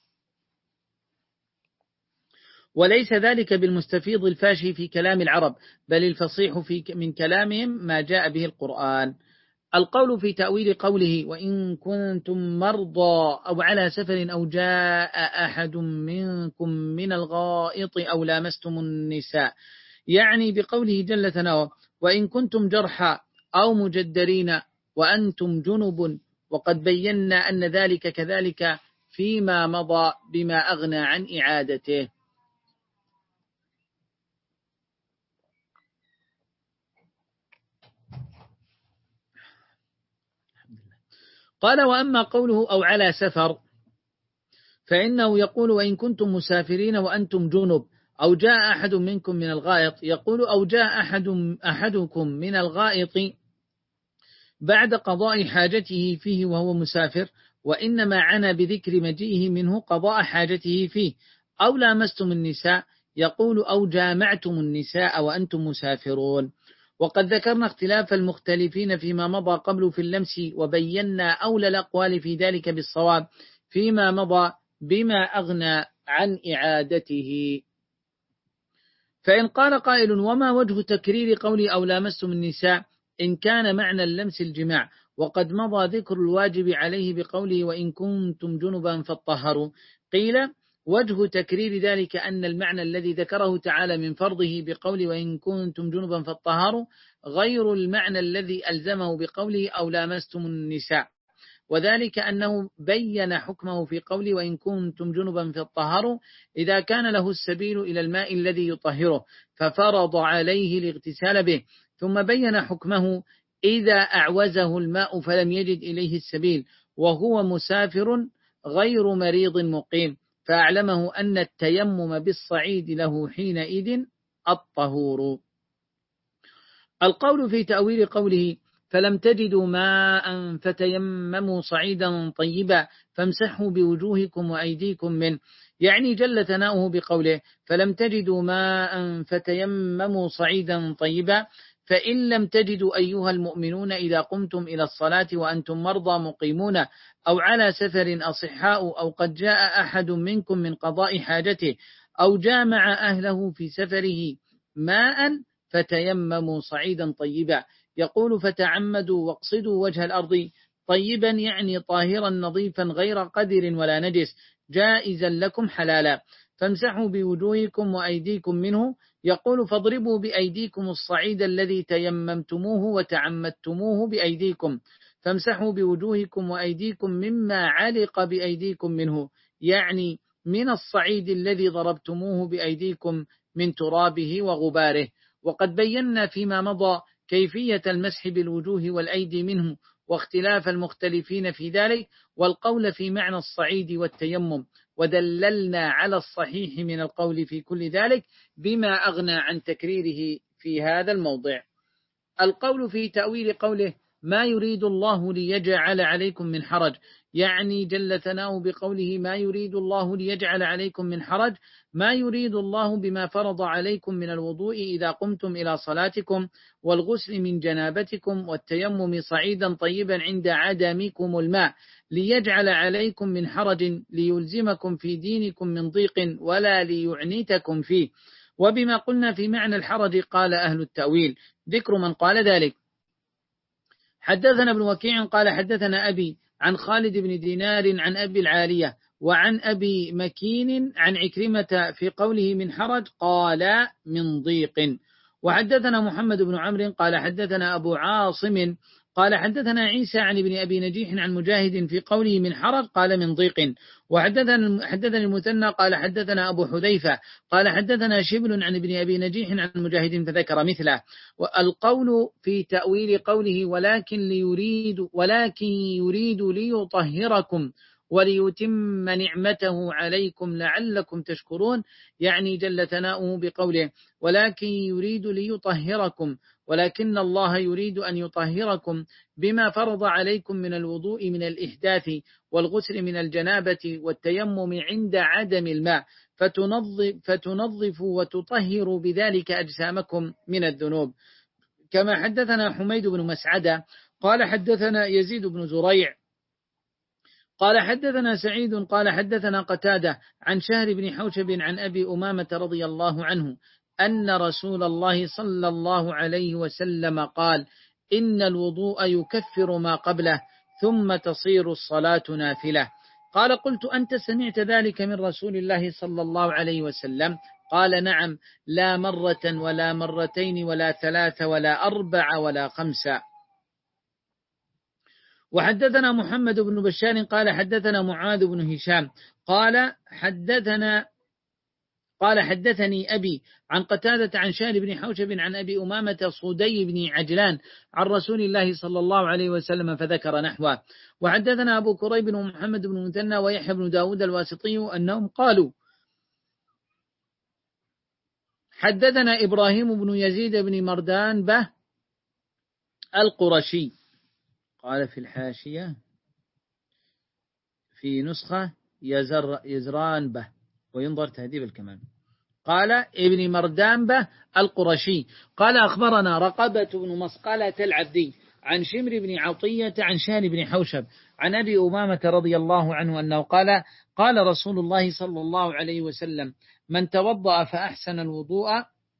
وليس ذلك بالمستفيض الفاشي في كلام العرب، بل الفصيح في من كلامهم ما جاء به القرآن. القول في تأويل قوله: وإن كنتم مرضى أو على سفر أو جاء أحد منكم من الغائط أو لامستم النساء، يعني بقوله جل ثناؤه: وإن كنتم جرحى أو مجدرين وأنتم جنب، وقد بينا أن ذلك كذلك فيما مضى بما أغنى عن إعادته. قال: وأما قوله أو على سفر فإنه يقول: وإن كنتم مسافرين وأنتم جنب أو جاء أحد منكم من الغائط، يقول: أو جاء أحد أحدكم من الغائط بعد قضاء حاجته فيه وهو مسافر، وإنما عنا بذكر مجيئه منه قضاء حاجته فيه. أو لامستم النساء، يقول: أو جامعتم النساء وأنتم مسافرون. وقد ذكرنا اختلاف المختلفين فيما مضى قبل في اللمس، وبينا أولى الأقوال في ذلك بالصواب فيما مضى بما أغنى عن إعادته. فإن قال قائل: وما وجه تكرير قولي أو لامستم النساء إن كان معنى اللمس الجماع، وقد مضى ذكر الواجب عليه بقوله: وإن كنتم جنبا فاطهروا؟ قيل: وجه تكرير ذلك أن المعنى الذي ذكره تعالى من فرضه بقوله: وإن كنتم جنبا فاطهروا غير المعنى الذي ألزمه بقوله: أو لامستم النساء، وذلك أنه بين حكمه في قوله: وإن كنتم جنبا فاطهروا إذا كان له السبيل إلى الماء الذي يطهره ففرض عليه الاغتسال به، ثم بين حكمه إذا أعوزه الماء فلم يجد إليه السبيل وهو مسافر غير مريض مقيم، فأعلمه أن التيمم بالصعيد له حينئذ الطهور. القول في تأويل قوله: فلم تجدوا ماء فتيمموا صعيدا طيبا فامسحوا بوجوهكم وأيديكم منه، يعني جل ثناؤه بقوله: فلم تجدوا ماء فتيمموا صعيدا طيبا، فإن لم تجدوا أيها المؤمنون إذا قمتم إلى الصلاة وأنتم مرضى مقيمون أو على سفر أصحاء أو قد جاء أحد منكم من قضاء حاجته أو جامع أهله في سفره ماء فتيمموا صعيدا طيبا، يقول: فتعمدوا واقصدوا وجه الأرض طيبا، يعني طاهرا نظيفا غير قدر ولا نجس جائزا لكم حلالا، فامسحوا بوجوهكم وأيديكم منه، يقول: فاضربوا بأيديكم الصعيد الذي تيممتموه وتعمدتموه بأيديكم، فامسحوا بوجوهكم وأيديكم مما علق بأيديكم منه، يعني من الصعيد الذي ضربتموه بأيديكم من ترابه وغباره. وقد بينا فيما مضى كيفية المسح بالوجوه والأيدي منه واختلاف المختلفين في ذلك والقول في معنى الصعيد والتيمم، ودللنا على الصحيح من القول في كل ذلك بما أغنى عن تكريره في هذا الموضع. القول في تأويل قوله: ما يريد الله ليجعل عليكم من حرج، يعني جل ثناؤه بقوله ما يريد الله ليجعل عليكم من حرج، ما يريد الله بما فرض عليكم من الوضوء إذا قمتم إلى صلاتكم، والغسل من جنابتكم، والتيمم صعيدا طيبا عند عدمكم الماء، ليجعل عليكم من حرج، ليلزمكم في دينكم من ضيق ولا ليعنتكم فيه. وبما قلنا في معنى الحرج قال أهل التأويل. ذكر من قال ذلك: حدثنا ابن وكيع قال حدثنا أبي عن خالد بن دينار عن أبي العالية وعن أبي مكين عن عكرمة في قوله من حرج قال من ضيق. وحدثنا محمد بن عمرو قال حدثنا أبو عاصم قال حدثنا عيسى عن ابن أبي نجيح عن مجاهد في قوله من حرج قال من ضيق. وحدثنا حدثنا المثنى قال حدثنا أبو حذيفة قال حدثنا شبل عن ابن أبي نجيح عن مجاهد فذكر مثله. والقول في تأويل قوله ولكن ليريد ولكن يريد ليطهركم وليتم نعمته عليكم لعلكم تشكرون، يعني جل ثناؤه بقوله ولكن يريد ليطهركم، ولكن الله يريد أن يطهركم بما فرض عليكم من الوضوء من الإحداث والغسل من الجنابة والتيمم عند عدم الماء، فتنظف, فتنظف وتطهر بذلك أجسامكم من الذنوب. كما حدثنا حميد بن مسعدة قال حدثنا يزيد بن زريع قال حدثنا سعيد قال حدثنا قتادة عن شهر بن حوشب عن أبي أمامة رضي الله عنه أن رسول الله صلى الله عليه وسلم قال إن الوضوء يكفر ما قبله ثم تصير الصلاة نافلة. قال قلت أنت سمعت ذلك من رسول الله صلى الله عليه وسلم؟ قال نعم، لا مرة ولا مرتين ولا ثلاث ولا أربع ولا خمسة. وحدثنا محمد بن بشار قال حدثنا معاذ بن هشام قال حدثنا قال حدثني أبي عن قتادة عن شهر بن حوشب عن أبي أمامة صدي بن عجلان عن رسول الله صلى الله عليه وسلم فذكر نحوه. وحدثنا أبو كريب ومحمد بن مثنى ويحيى بن داود الواسطي أنهم قالوا حدثنا إبراهيم بن يزيد بن مردان به القرشي. قال في الحاشية في نسخة يزر يزران به وينظر تهذيب الكمال. قال ابن مردان به القرشي قال أخبرنا رقبة بن مسقلة العبدي عن شمر بن عطية عن شهر بن حوشب عن أبي أمامة رضي الله عنه أنه قال قال رسول الله صلى الله عليه وسلم من توضأ فأحسن الوضوء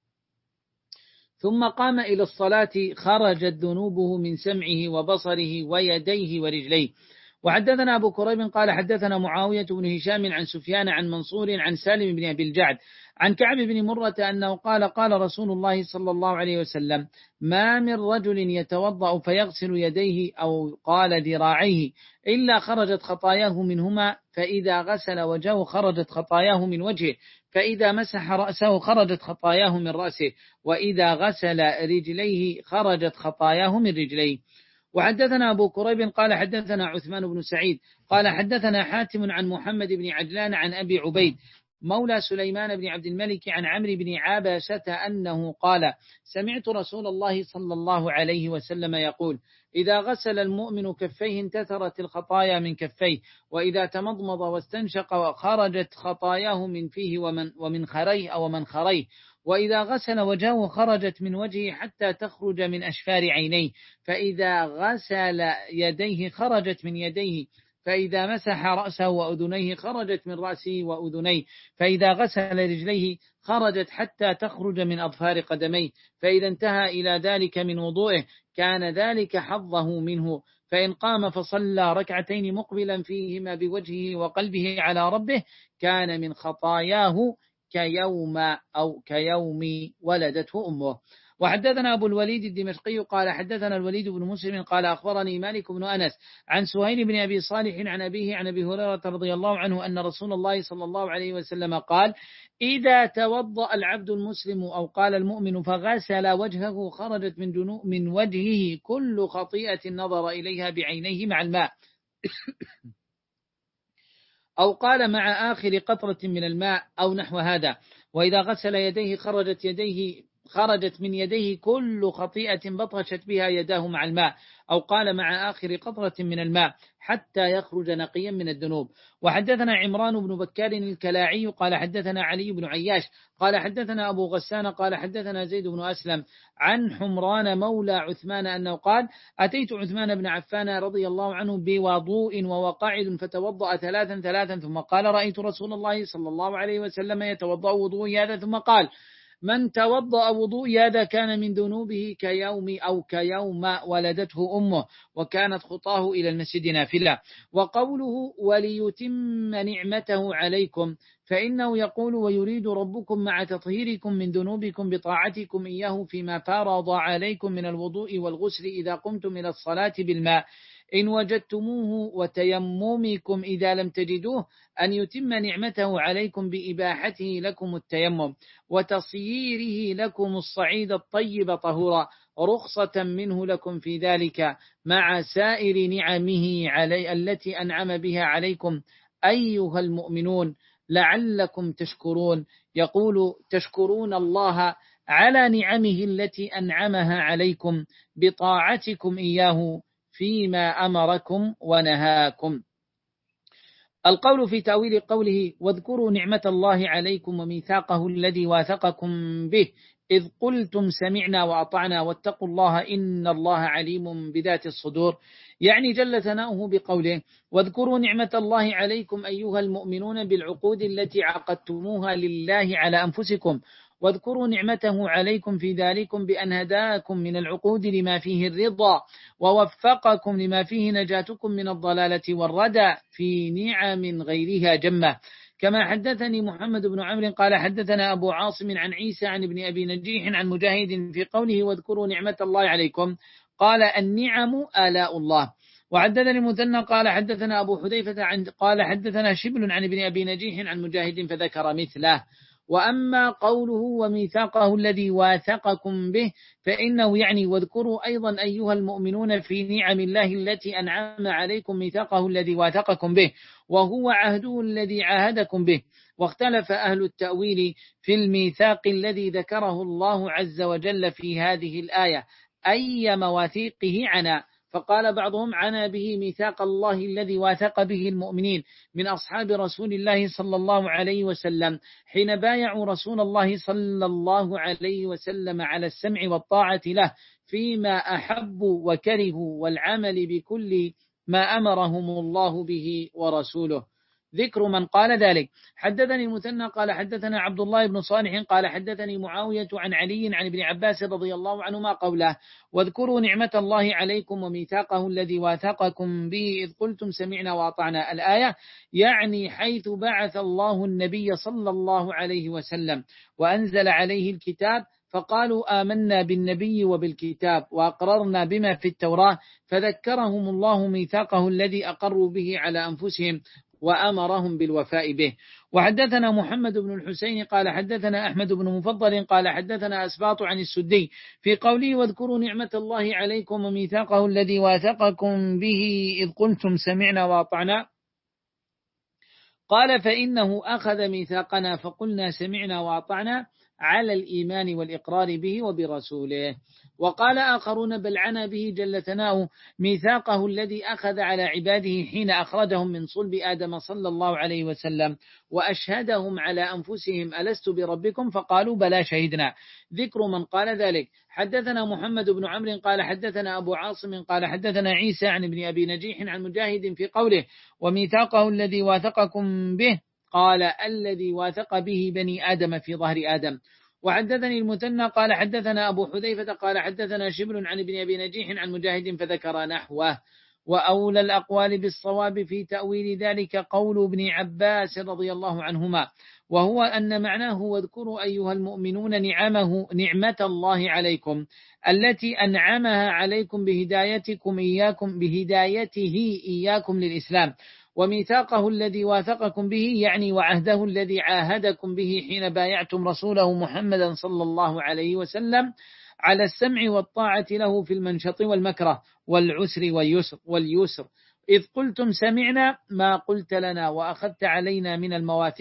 ثم قام إلى الصلاة خرجت ذنوبه من سمعه وبصره ويديه ورجليه. وحدثنا أبو كريب قال حدثنا معاوية بن هشام عن سفيان عن منصور عن سالم بن أبي الجعد عن كعب بن مرة أنه قال قال رسول الله صلى الله عليه وسلم ما من رجل يتوضأ فيغسل يديه أو قال ذراعيه إلا خرجت خطاياه منهما، فإذا غسل وجهه خرجت خطاياه من وجهه، فإذا مسح رأسه خرجت خطاياه من رأسه، وإذا غسل رجليه خرجت خطاياه من رجليه. وحدثنا أبو كريب قال حدثنا عثمان بن سعيد قال حدثنا حاتم عن محمد بن عجلان عن أبي عبيد مولى سليمان بن عبد الملك عن عمرو بن عابسة أنه قال سمعت رسول الله صلى الله عليه وسلم يقول إذا غسل المؤمن كفيه انتثرت الخطايا من كفيه، وإذا تمضمض واستنشق خرجت خطاياه من فيه ومن, ومن خريه أو من خريه، وإذا غسل وجهه خرجت من وجهه حتى تخرج من أشفار عينيه، فإذا غسل يديه خرجت من يديه، فإذا مسح رأسه وأذنيه خرجت من رأسه وأذنيه، فإذا غسل رجليه خرجت حتى تخرج من أظفار قدميه، فإذا انتهى إلى ذلك من وضوئه كان ذلك حظه منه، فإن قام فصلى ركعتين مقبلا فيهما بوجهه وقلبه على ربه كان من خطاياه كيوم أو كيوم ولدته أمه. وحدثنا أبو الوليد الدمشقي قال حدثنا الوليد بن مسلم قال أخبرني مالك بن أنس عن سهيل بن أبي صالح عن أبيه عن أبي هريرة رضي الله عنه أن رسول الله صلى الله عليه وسلم قال إذا توضأ العبد المسلم أو قال المؤمن فغسل وجهه خرجت من جنوب من وجهه كل خطيئة نظر إليها بعينيه مع الماء أو قال مع آخر قطرة من الماء أو نحو هذا، وإذا غسل يديه خرجت يديه خرجت من يديه كل خطيئة بطشت بها يداه مع الماء، أو قال مع آخر قطرة من الماء، حتى يخرج نقيا من الذنوب. وحدثنا عمران بن بكار الكلاعي قال حدثنا علي بن عياش قال حدثنا أبو غسان قال حدثنا زيد بن أسلم عن حمران مولى عثمان أنه قال أتيت عثمان بن عفان رضي الله عنه بوضوء وهو قاعد فتوضأ ثلاثا ثلاثا ثم قال رأيت رسول الله صلى الله عليه وسلم يتوضأ وضوء هذا، ثم قال من توضأ وضوء هذا كان من ذنوبه كيوم أو كيوم ولدته أمه وكانت خطاه إلى المسجد نافلة. وقوله وليتم نعمته عليكم فإنه يقول ويريد ربكم مع تطهيركم من ذنوبكم بطاعتكم إياه فيما فرض عليكم من الوضوء والغسل إذا قمتم إلى الصلاة بالماء إن وجدتموه وتيممكم إذا لم تجدوه أن يتم نعمته عليكم بإباحته لكم التيمم وتصييره لكم الصعيد الطيب طهورا رخصة منه لكم في ذلك مع سائر نعمه علي التي أنعم بها عليكم أيها المؤمنون لعلكم تشكرون. يقول تشكرون الله على نعمه التي أنعمها عليكم بطاعتكم إياه فيما أمركم ونهاكم. القول في تأويل قوله واذكروا نعمة الله عليكم وميثاقه الذي واثقكم به إذ قلتم سمعنا وأطعنا واتقوا الله إن الله عليم بذات الصدور، يعني جل ثناؤه بقوله واذكروا نعمة الله عليكم أيها المؤمنون بالعقود التي عقدتموها لله على أنفسكم، واذكروا نعمته عليكم في ذلكم بأن هداكم من العقود لما فيه الرضا ووفقكم لما فيه نجاتكم من الضلالة والردى في نعم غيرها جمة. كما حدثني محمد بن عمرو قال حدثنا أبو عاصم عن عيسى عن ابن أبي نجيح عن مجاهد في قوله واذكروا نعمة الله عليكم قال النعم آلاء الله. وحدثني المثنى قال حدثنا أبو حذيفة عن قال حدثنا شبل عن ابن أبي نجيح عن مجاهد فذكر مثله. وأما قوله وميثاقه الذي واثقكم به فإنه يعني واذكروا أيضا أيها المؤمنون في نعم الله التي أنعم عليكم ميثاقه الذي واثقكم به وهو عهده الذي عاهدكم به. واختلف أهل التأويل في الميثاق الذي ذكره الله عز وجل في هذه الآية أي مواثيقه عنا، فقال بعضهم عنا به ميثاق الله الذي واثق به المؤمنين من أصحاب رسول الله صلى الله عليه وسلم حين بايعوا رسول الله صلى الله عليه وسلم على السمع والطاعة له فيما أحبوا وكرهوا والعمل بكل ما أمرهم الله به ورسوله. ذكر من قال ذلك. حدثني المثنى قال حدثنا عبد الله بن صالح قال حدثني معاوية عن علي عن ابن عباس رضي الله عنهما قوله واذكروا نعمة الله عليكم وميثاقه الذي واثقكم به إذ قلتم سمعنا وأطعنا الآية، يعني حيث بعث الله النبي صلى الله عليه وسلم وأنزل عليه الكتاب فقالوا آمنا بالنبي وبالكتاب وأقررنا بما في التوراة فذكرهم الله ميثاقه الذي أقروا به على أنفسهم وأمرهم بالوفاء به. وحدثنا محمد بن الحسين قال حدثنا أحمد بن مفضل قال حدثنا أسباط عن السدي في قوله واذكروا نعمة الله عليكم وميثاقه الذي واثقكم به إذ قلتم سمعنا وأطعنا قال فإنه أخذ ميثاقنا فقلنا سمعنا وأطعنا على الإيمان والإقرار به وبرسوله. وقال آخرون بل عنا به جل ثناؤه ميثاقه الذي أخذ على عباده حين أخرجهم من صلب آدم صلى الله عليه وسلم وأشهدهم على أنفسهم ألست بربكم فقالوا بلى شهدنا. ذكر من قال ذلك. حدثنا محمد بن عمرو قال حدثنا أبو عاصم قال حدثنا عيسى عن ابن أبي نجيح عن مجاهد في قوله وميثاقه الذي واثقكم به قال الذي واثق به بني آدم في ظهر آدم. وحدثني المثنى قال حدثنا أبو حذيفة قال حدثنا شبل عن ابن أبي نجيح عن مجاهد فذكر نحوه. وأولى الأقوال بالصواب في تأويل ذلك قول ابن عباس رضي الله عنهما وهو أن معناه واذكروا أيها المؤمنون نعمه نعمة الله عليكم التي أنعمها عليكم بهدايتكم إياكم بهدايته إياكم للإسلام وميثاقه الذي واثقكم به يعني وعهده الذي عاهدكم به حين بايعتم رسوله محمدا صلى الله عليه وسلم على السمع والطاعة له في المنشط والمكره والعسر واليسر, واليسر إذ قلتم سمعنا ما قلت لنا وأخذت علينا من المواثيق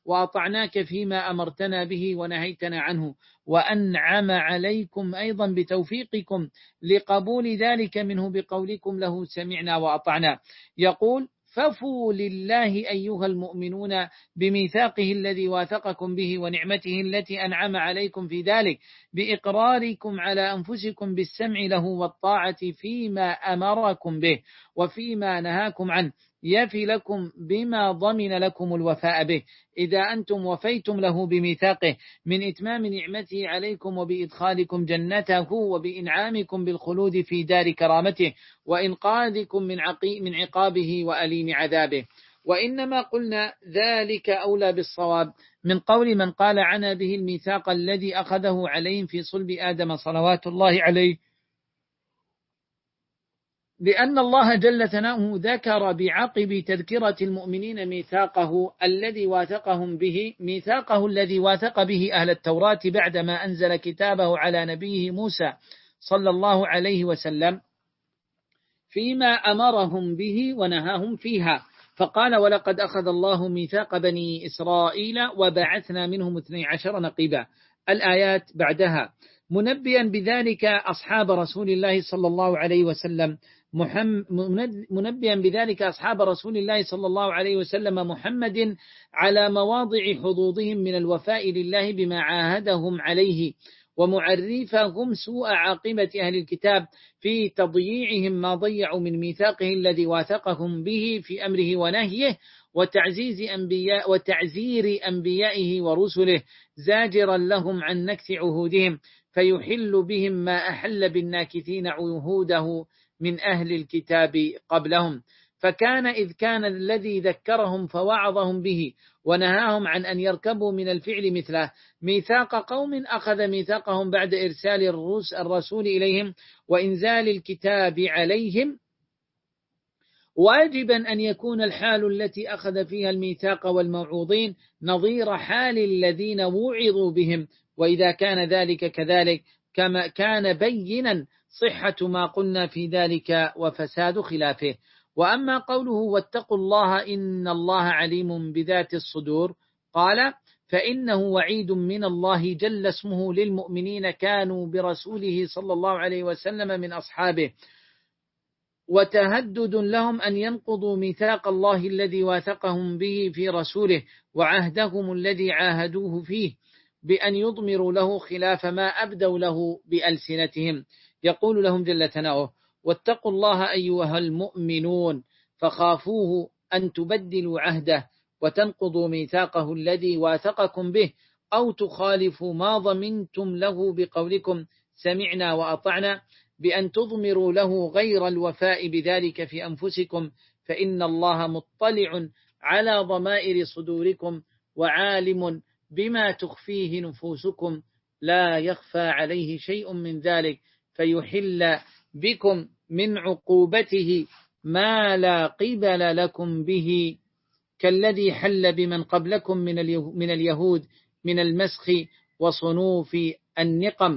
وأطعناك فيما أمرتنا به ونهيتنا عنه، وأنعم عليكم أيضا بتوفيقكم لقبول ذلك منه بقولكم له سمعنا وأطعنا. يقول: ففوا لله أيها المؤمنون بميثاقه الذي واثقكم به ونعمته التي أنعم عليكم في ذلك بإقراركم على أنفسكم بالسمع له والطاعة فيما أمركم به وفيما نهاكم عنه، يفي لكم بما ضمن لكم الوفاء به إذا أنتم وفيتم له بميثاقه من إتمام نعمته عليكم وبإدخالكم جنته وبإنعامكم بالخلود في دار كرامته وإنقاذكم من من عقابه وأليم عذابه. وإنما قلنا ذلك أولى بالصواب من قول من قال عنا به الميثاق الذي أخذه عليهم في صلب آدم صلوات الله عليه، لأن الله جل ثناؤه ذكر بعقب تذكرة المؤمنين ميثاقه الذي واثقهم به، ميثاقه الذي واثق به أهل التوراة بعدما أنزل كتابه على نبيه موسى صلى الله عليه وسلم فيما أمرهم به ونهاهم فيها، فقال: ولقد أخذ الله ميثاق بني إسرائيل وبعثنا منهم اثني عشر نقيبا. الآيات بعدها، منبئا بذلك أصحاب رسول الله صلى الله عليه وسلم منبئا بذلك أصحاب رسول الله صلى الله عليه وسلم محمد على مواضع حظوظهم من الوفاء لله بما عاهدهم عليه، ومعرفهم سوء عاقبة أهل الكتاب في تضييعهم ما ضيعوا من ميثاقه الذي واثقهم به في أمره ونهيه، وتعزيز أنبياء وتعزير أنبيائه ورسله، زاجرا لهم عن نكث عهودهم، فيحل بهم ما أحل بالناكثين عهوده من أهل الكتاب قبلهم. فكان إذ كان الذي ذكرهم فوعظهم به ونهاهم عن أن يركبوا من الفعل مثله ميثاق قوم أخذ ميثاقهم بعد إرسال الرسول إليهم وإنزال الكتاب عليهم، واجبا أن يكون الحال التي أخذ فيها الميثاق والموعوظين نظير حال الذين وعظوا بهم. وإذا كان ذلك كذلك كما كان بينا صحة ما قلنا في ذلك وفساد خلافه. وأما قوله: واتقوا الله إن الله عليم بذات الصدور، قال: فإنه وعيد من الله جل اسمه للمؤمنين كانوا برسوله صلى الله عليه وسلم من أصحابه، وتهدد لهم أن ينقضوا ميثاق الله الذي واثقهم به في رسوله وعهدهم الذي عاهدوه فيه بأن يضمروا له خلاف ما أبدوا له بألسنتهم. يقول لهم جل ثناؤه: واتقوا الله أيها المؤمنون فخافوه أن تبدلوا عهده وتنقضوا ميثاقه الذي واثقكم به أو تخالفوا ما ضمنتم له بقولكم سمعنا وأطعنا، بأن تضمروا له غير الوفاء بذلك في أنفسكم، فإن الله مطلع على ضمائر صدوركم وعالم بما تخفيه نفوسكم، لا يخفى عليه شيء من ذلك، فيحل بكم من عقوبته ما لا قبل لكم به، كالذي حل بمن قبلكم من اليهود من المسخ وصنوف النقم.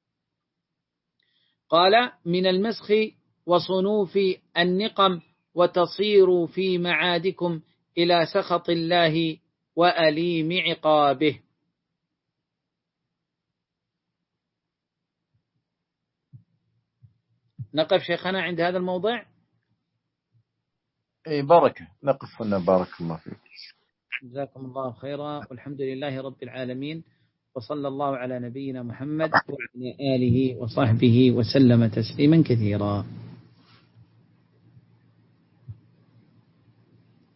قال: من المسخ وصنوف النقم وتصيروا في معادكم إلى سخط الله وأليم عقابه. نقف شيخنا عند هذا الموضع. أي بركة، نقف هنا، بارك الله فيك. جزاكم الله خيرا، والحمد لله رب العالمين، وصلى الله على نبينا محمد وعلى آله وصحبه وسلم تسليما كثيرا.